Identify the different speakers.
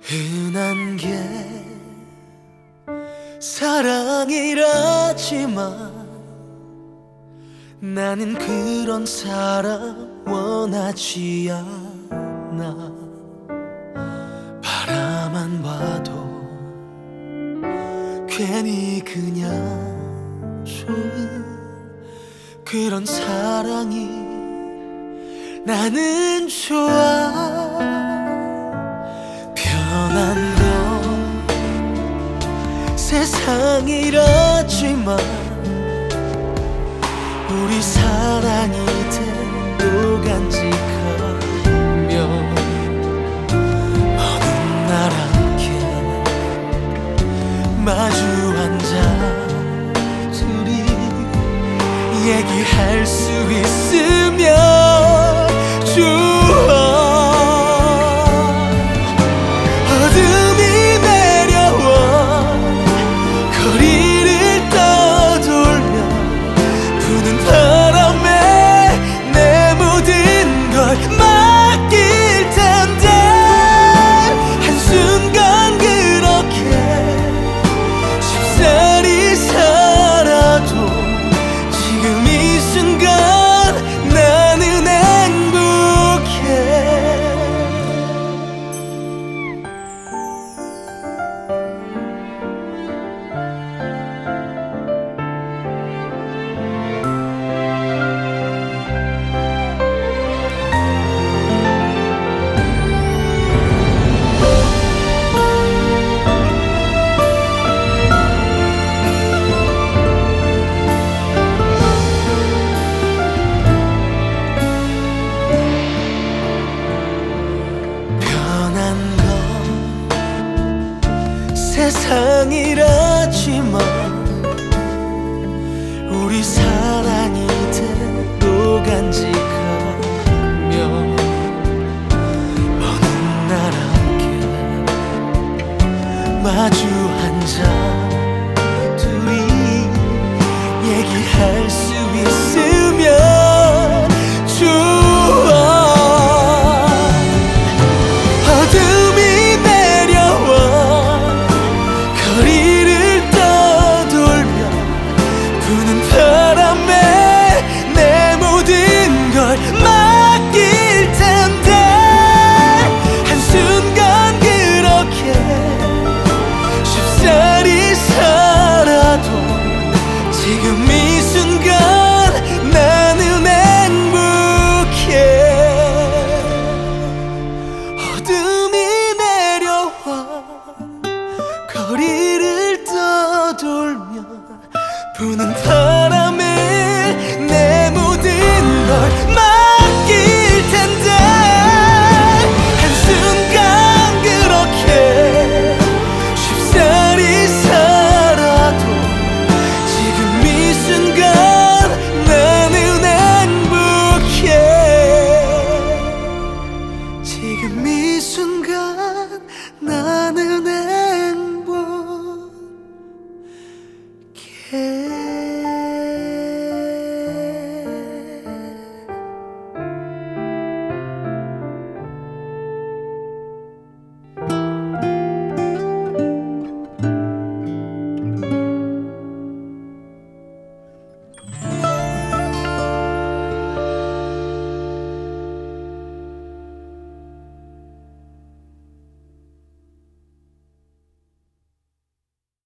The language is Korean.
Speaker 1: 흔한 게 사랑이라지만 나는 그런 사랑 원하지 않아. 바라만 봐도 괜히 그냥 좋은 그런 사랑이 나는 좋아. 편한 건 세상이라지만 우리 사랑이 돼도 간직하며 어느 날 함께 마주 앉아 둘이 얘기할 수 있으면 좋아. 어둠이 내려와 거리를 떠돌며 부는 바람에 내 모든 걸 맡길 텐데 한순간 그렇게 쉽사리 살아도 지금 이 순간 나는 행복해. 변한 건 세상이라지만 우리 사랑이 돼도 간직하며 어느 날 함께 마주 앉아 둘이 얘기할 수 있으면 좋아. 어둠이 내려와 거리를 떠돌며 부는 바람에 내 모든 걸 맡길 텐데 한순간 그렇게 쉽사리 살아도 지금 이 순간 나는 행복해. 어둠이 내려와 거리를 떠돌며 부는 바람에 내 모든 걸 맡길 텐데 한순간 그렇게 쉽사리 살아도 지금 이 순간 나는 행복해. 지금 이 순간 나